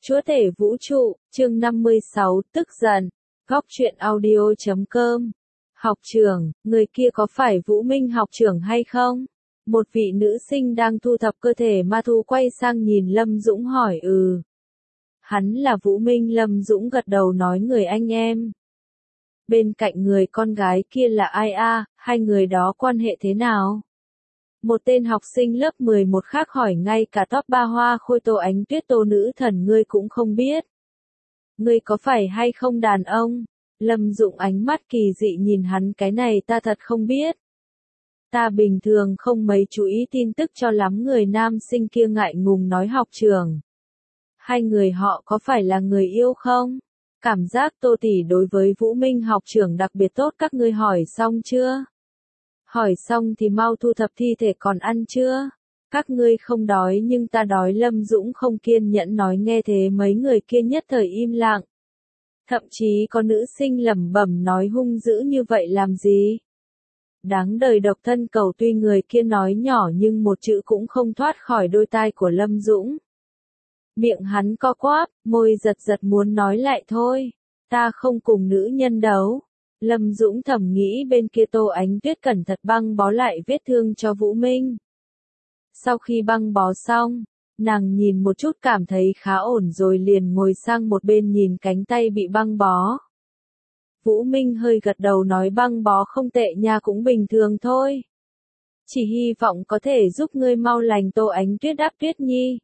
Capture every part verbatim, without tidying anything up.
Chúa tể vũ trụ, chương năm mươi sáu, tức giận. Góc truyện audio chấm com. Học trưởng, người kia có phải Vũ Minh học trưởng hay không? Một vị nữ sinh đang thu thập cơ thể ma thú quay sang nhìn Lâm Dũng hỏi ừ. Hắn là Vũ Minh. Lâm Dũng gật đầu nói người anh em. Bên cạnh người con gái kia là ai a, hai người đó quan hệ thế nào? Một tên học sinh lớp mười một khác hỏi ngay cả top ba hoa khôi Tô Ánh Tuyết Tô nữ thần ngươi cũng không biết. Ngươi có phải hay không đàn ông? Lâm Dũng ánh mắt kỳ dị nhìn hắn, cái này ta thật không biết. Ta bình thường không mấy chú ý tin tức cho lắm. Người nam sinh kia ngại ngùng nói học trưởng. Hai người họ có phải là người yêu không? Cảm giác Tô tỷ đối với Vũ Minh học trưởng đặc biệt tốt. Các ngươi hỏi xong chưa? Hỏi xong thì mau thu thập thi thể, còn ăn chưa? Các ngươi không đói nhưng ta đói. Lâm Dũng không kiên nhẫn nói. Nghe thế mấy người kia nhất thời im lặng. Thậm chí có nữ sinh lẩm bẩm nói hung dữ như vậy làm gì? Đáng đời độc thân cầu. Tuy người kia nói nhỏ nhưng một chữ cũng không thoát khỏi đôi tai của Lâm Dũng. Miệng hắn co quắp, môi giật giật muốn nói lại thôi. Ta không cùng nữ nhân đấu. Lâm Dũng thầm nghĩ. Bên kia Tô Ánh Tuyết cẩn thận băng bó lại vết thương cho Vũ Minh. Sau khi băng bó xong, nàng nhìn một chút cảm thấy khá ổn rồi liền ngồi sang một bên nhìn cánh tay bị băng bó. Vũ Minh hơi gật đầu nói băng bó không tệ nha, cũng bình thường thôi. Chỉ hy vọng có thể giúp ngươi mau lành. Tô Ánh Tuyết đáp. Tuyết nhi,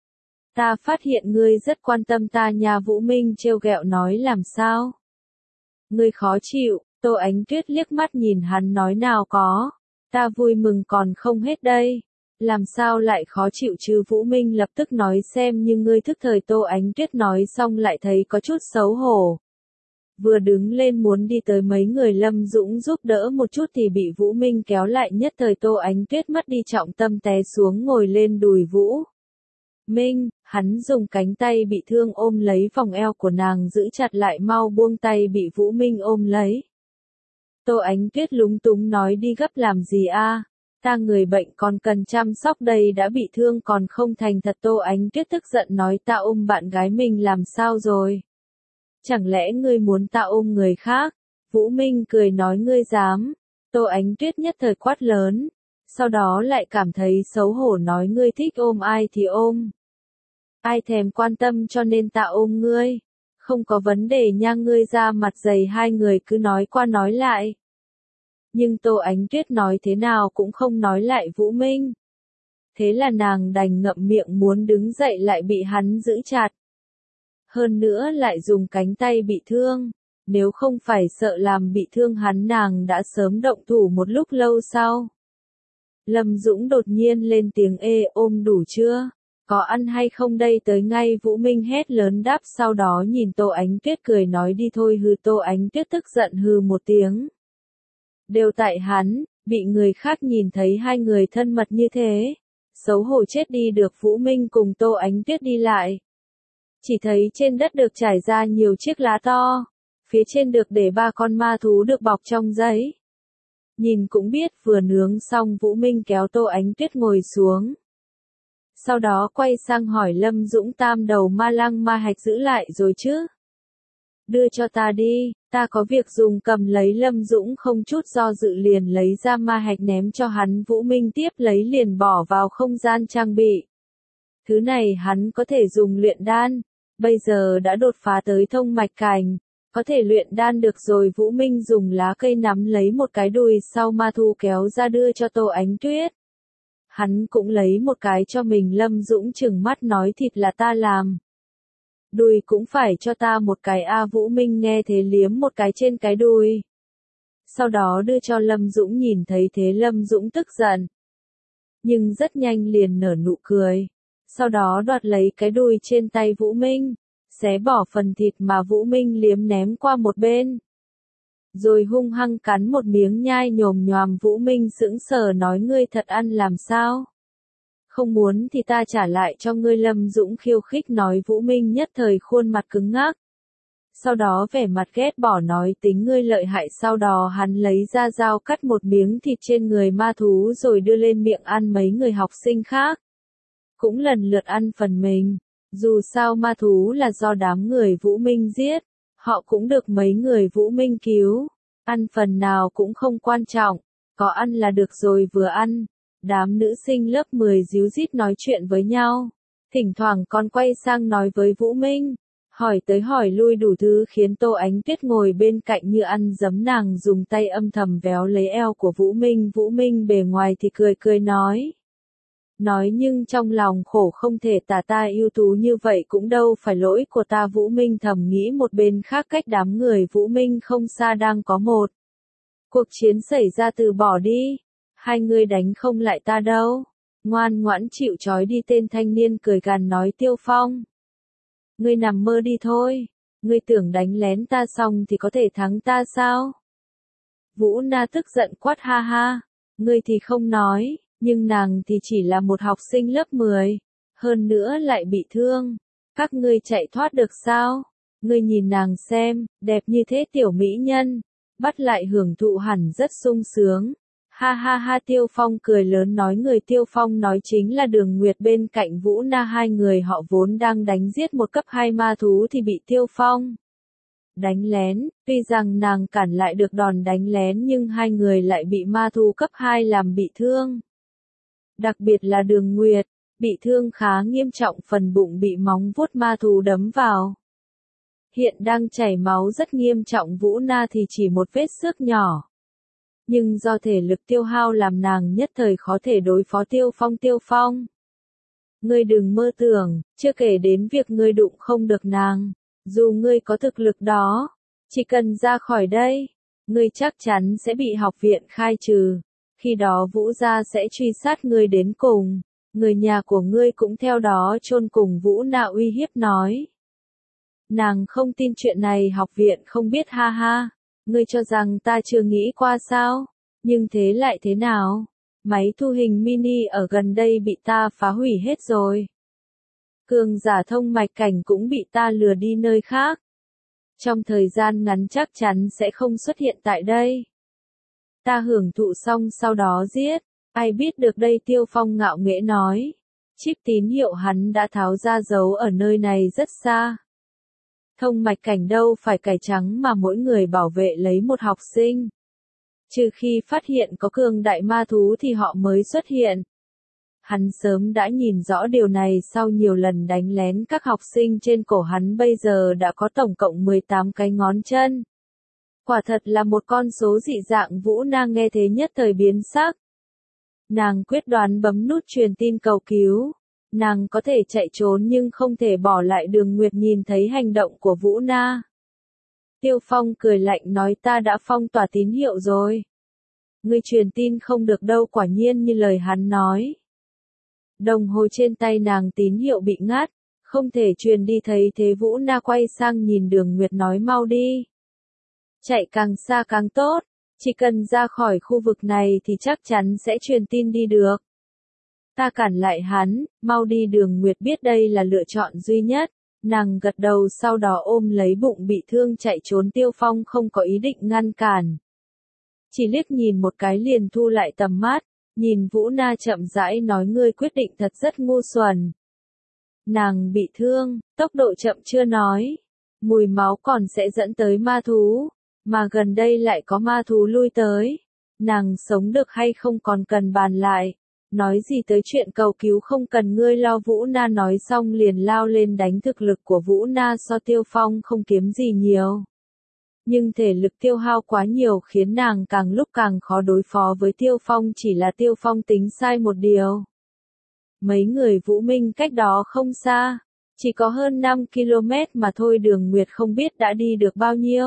ta phát hiện ngươi rất quan tâm ta nha. Vũ Minh trêu ghẹo nói làm sao? Ngươi khó chịu? Tô Ánh Tuyết liếc mắt nhìn hắn nói nào có. Ta vui mừng còn không hết đây. Làm sao lại khó chịu chứ? Vũ Minh lập tức nói xem như ngươi thức thời. Tô Ánh Tuyết nói xong lại thấy có chút xấu hổ. Vừa đứng lên muốn đi tới mấy người Lâm Dũng giúp đỡ một chút thì bị Vũ Minh kéo lại, nhất thời Tô Ánh Tuyết mất đi trọng tâm té xuống ngồi lên đùi Vũ Minh. Hắn dùng cánh tay bị thương ôm lấy vòng eo của nàng giữ chặt lại, mau buông tay bị Vũ Minh ôm lấy. Tô Ánh Tuyết lúng túng nói đi gấp làm gì a? Ta người bệnh còn cần chăm sóc đây, đã bị thương còn không thành thật. Tô Ánh Tuyết tức giận nói ta ôm bạn gái mình làm sao rồi? Chẳng lẽ ngươi muốn ta ôm người khác? Vũ Minh cười nói ngươi dám. Tô Ánh Tuyết nhất thời quát lớn. Sau đó lại cảm thấy xấu hổ nói ngươi thích ôm ai thì ôm. Ai thèm quan tâm cho nên ta ôm ngươi. Không có vấn đề nha. Ngươi ra mặt dày. Hai người cứ nói qua nói lại. Nhưng Tô Ánh Tuyết nói thế nào cũng không nói lại Vũ Minh. Thế là nàng đành ngậm miệng muốn đứng dậy lại bị hắn giữ chặt. Hơn nữa lại dùng cánh tay bị thương. Nếu không phải sợ làm bị thương hắn nàng đã sớm động thủ một lúc lâu sau. Lâm Dũng đột nhiên lên tiếng ê ôm đủ chưa? Có ăn hay không đây? Tới ngay. Vũ Minh hét lớn đáp, sau đó nhìn Tô Ánh Tuyết cười nói đi thôi hư. Tô Ánh Tuyết tức giận hư một tiếng. Đều tại hắn, bị người khác nhìn thấy hai người thân mật như thế. Xấu hổ chết đi được. Vũ Minh cùng Tô Ánh Tuyết đi lại. Chỉ thấy trên đất được trải ra nhiều chiếc lá to. Phía trên được để ba con ma thú được bọc trong giấy. Nhìn cũng biết vừa nướng xong. Vũ Minh kéo Tô Ánh Tuyết ngồi xuống. Sau đó quay sang hỏi Lâm Dũng tam đầu ma lăng ma hạch giữ lại rồi chứ? Đưa cho ta đi, ta có việc dùng. Cầm lấy. Lâm Dũng không chút do dự liền lấy ra ma hạch ném cho hắn. Vũ Minh tiếp lấy liền bỏ vào không gian trang bị. Thứ này hắn có thể dùng luyện đan. Bây giờ đã đột phá tới thông mạch cảnh. Có thể luyện đan được rồi. Vũ Minh dùng lá cây nắm lấy một cái đùi sau ma thu kéo ra đưa cho Tô Ánh Tuyết. Hắn cũng lấy một cái cho mình. Lâm Dũng trừng mắt nói thịt là ta làm. Đùi cũng phải cho ta một cái a. Vũ Minh nghe thế liếm một cái trên cái đùi. Sau đó đưa cho Lâm Dũng. Nhìn thấy thế Lâm Dũng tức giận. Nhưng rất nhanh liền nở nụ cười. Sau đó đoạt lấy cái đùi trên tay Vũ Minh. Xé bỏ phần thịt mà Vũ Minh liếm ném qua một bên. Rồi hung hăng cắn một miếng nhai nhồm nhoàm. Vũ Minh sững sờ nói ngươi thật ăn làm sao? Không muốn thì ta trả lại cho ngươi. Lâm Dũng khiêu khích nói. Vũ Minh nhất thời khuôn mặt cứng ngắc. Sau đó vẻ mặt ghét bỏ nói tính ngươi lợi hại. Sau đó hắn lấy ra dao cắt một miếng thịt trên người ma thú rồi đưa lên miệng ăn. Mấy người học sinh khác cũng lần lượt ăn phần mình. Dù sao ma thú là do đám người Vũ Minh giết, họ cũng được mấy người Vũ Minh cứu. Ăn phần nào cũng không quan trọng, có ăn là được rồi vừa ăn. Đám nữ sinh lớp mười díu dít nói chuyện với nhau. Thỉnh thoảng còn quay sang nói với Vũ Minh. Hỏi tới hỏi lui đủ thứ khiến Tô Ánh Tuyết ngồi bên cạnh như ăn dấm, nàng dùng tay âm thầm véo lấy eo của Vũ Minh. Vũ Minh bề ngoài thì cười cười nói. Nói nhưng trong lòng khổ không thể tả, ta ưu tú như vậy cũng đâu phải lỗi của ta. Vũ Minh thầm nghĩ. Một bên khác cách đám người Vũ Minh không xa đang có một cuộc chiến xảy ra. Từ bỏ đi, hai người đánh không lại ta đâu, ngoan ngoãn chịu trói đi. Tên thanh niên cười gằn nói. Tiêu Phong, ngươi nằm mơ đi thôi, ngươi tưởng đánh lén ta xong thì có thể thắng ta sao? Vũ Na tức giận quát. Ha ha, ngươi thì không nói, nhưng nàng thì chỉ là một học sinh lớp mười, hơn nữa lại bị thương, các ngươi chạy thoát được sao? Ngươi nhìn nàng xem, đẹp như thế tiểu mỹ nhân, bắt lại hưởng thụ hẳn rất sung sướng. Ha ha ha, Tiêu Phong cười lớn nói. Người Tiêu Phong nói chính là Đường Nguyệt bên cạnh Vũ Na. Hai người họ vốn đang đánh giết một cấp hai ma thú thì bị Tiêu Phong đánh lén. Tuy rằng nàng cản lại được đòn đánh lén nhưng hai người lại bị ma thú cấp hai làm bị thương. Đặc biệt là Đường Nguyệt, bị thương khá nghiêm trọng, phần bụng bị móng vuốt ma thú đấm vào. Hiện đang chảy máu rất nghiêm trọng. Vũ Na thì chỉ một vết xước nhỏ. Nhưng do thể lực tiêu hao làm nàng nhất thời khó thể đối phó Tiêu Phong. Tiêu Phong, ngươi đừng mơ tưởng, chưa kể đến việc ngươi đụng không được nàng. Dù ngươi có thực lực đó, chỉ cần ra khỏi đây, ngươi chắc chắn sẽ bị học viện khai trừ. Khi đó Vũ gia sẽ truy sát ngươi đến cùng, người nhà của ngươi cũng theo đó chôn cùng. Vũ Na uy hiếp nói. Nàng không tin chuyện này, học viện không biết. Ha ha, ngươi cho rằng ta chưa nghĩ qua sao? Nhưng thế lại thế nào? Máy thu hình mini ở gần đây bị ta phá hủy hết rồi. Cường giả thông mạch cảnh cũng bị ta lừa đi nơi khác. Trong thời gian ngắn chắc chắn sẽ không xuất hiện tại đây. Ta hưởng thụ xong sau đó giết, ai biết được đây. Tiêu Phong ngạo nghễ nói. Chip tín hiệu hắn đã tháo ra giấu ở nơi này rất xa. Thông mạch cảnh đâu phải cải trắng mà mỗi người bảo vệ lấy một học sinh. Trừ khi phát hiện có cường đại ma thú thì họ mới xuất hiện. Hắn sớm đã nhìn rõ điều này sau nhiều lần đánh lén các học sinh. Trên cổ hắn bây giờ đã có tổng cộng mười tám cái ngón chân. Quả thật là một con số dị dạng. Vũ Na nghe thế nhất thời biến sắc. Nàng quyết đoán bấm nút truyền tin cầu cứu. Nàng có thể chạy trốn nhưng không thể bỏ lại Đường Nguyệt. Nhìn thấy hành động của Vũ Na, Tiêu Phong cười lạnh nói. Ta đã phong tỏa tín hiệu rồi. Ngươi truyền tin không được đâu. Quả nhiên như lời hắn nói. Đồng hồ trên tay nàng tín hiệu bị ngắt, không thể truyền đi. Thấy thế Vũ Na quay sang nhìn Đường Nguyệt nói. Mau đi, chạy càng xa càng tốt, chỉ cần ra khỏi khu vực này thì chắc chắn sẽ truyền tin đi được. Ta cản lại hắn, mau đi. Đường Nguyệt biết đây là lựa chọn duy nhất, nàng gật đầu sau đó ôm lấy bụng bị thương chạy trốn. Tiêu Phong không có ý định ngăn cản, chỉ liếc nhìn một cái liền thu lại tầm mắt, nhìn Vũ Na chậm rãi nói. Ngươi quyết định thật rất ngu xuẩn. Nàng bị thương, tốc độ chậm chưa nói, mùi máu còn sẽ dẫn tới ma thú, mà gần đây lại có ma thú lui tới. Nàng sống được hay không còn cần bàn lại. Nói gì tới chuyện cầu cứu không cần ngươi lo. Vũ Na nói xong liền lao lên đánh. Thực lực của Vũ Na so Tiêu Phong không kiếm gì nhiều, nhưng thể lực tiêu hao quá nhiều khiến nàng càng lúc càng khó đối phó với Tiêu Phong. Chỉ là Tiêu Phong tính sai một điều. Mấy người Vũ Minh cách đó không xa, chỉ có hơn năm ki lô mét mà thôi. Đường Nguyệt không biết đã đi được bao nhiêu.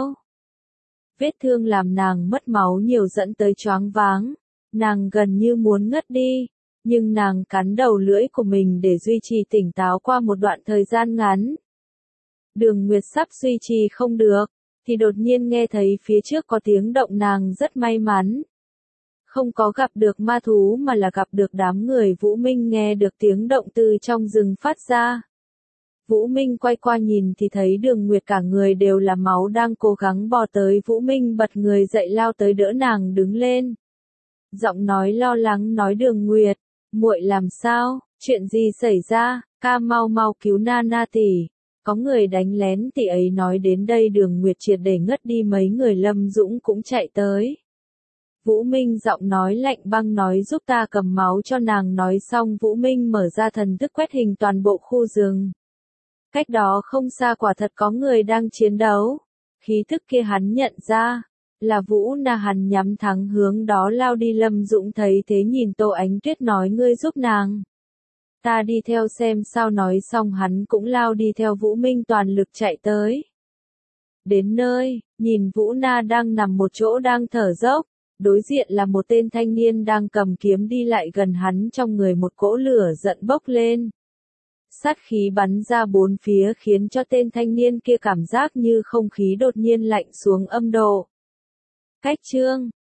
Vết thương làm nàng mất máu nhiều dẫn tới choáng váng. Nàng gần như muốn ngất đi, nhưng nàng cắn đầu lưỡi của mình để duy trì tỉnh táo qua một đoạn thời gian ngắn. Đường Nguyệt sắp duy trì không được, thì đột nhiên nghe thấy phía trước có tiếng động. Nàng rất may mắn, không có gặp được ma thú mà là gặp được đám người Vũ Minh. Nghe được tiếng động từ trong rừng phát ra, Vũ Minh quay qua nhìn thì thấy Đường Nguyệt cả người đều là máu đang cố gắng bò tới. Vũ Minh bật người dậy lao tới đỡ nàng đứng lên. Giọng nói lo lắng nói. Đường Nguyệt, muội làm sao? Chuyện gì xảy ra, ca mau mau cứu Nana tỷ. Có người đánh lén tỷ ấy nói đến đây Đường Nguyệt triệt để ngất đi, mấy người Lâm Dũng cũng chạy tới. Vũ Minh giọng nói lạnh băng nói giúp ta cầm máu cho nàng, nói xong Vũ Minh mở ra thần thức quét hình toàn bộ khu rừng. Cách đó không xa quả thật có người đang chiến đấu. Khí thức kia hắn nhận ra, là Vũ Na, hắn nhắm thẳng hướng đó lao đi. Lâm Dũng thấy thế nhìn Tô Ánh Tuyết nói ngươi giúp nàng. Ta đi theo xem sao, nói xong hắn cũng lao đi theo Vũ Minh toàn lực chạy tới. Đến nơi, nhìn Vũ Na đang nằm một chỗ đang thở dốc, đối diện là một tên thanh niên đang cầm kiếm đi lại gần hắn, trong người một cỗ lửa giận bốc lên. Sát khí bắn ra bốn phía khiến cho tên thanh niên kia cảm giác như không khí đột nhiên lạnh xuống âm độ. Cách chương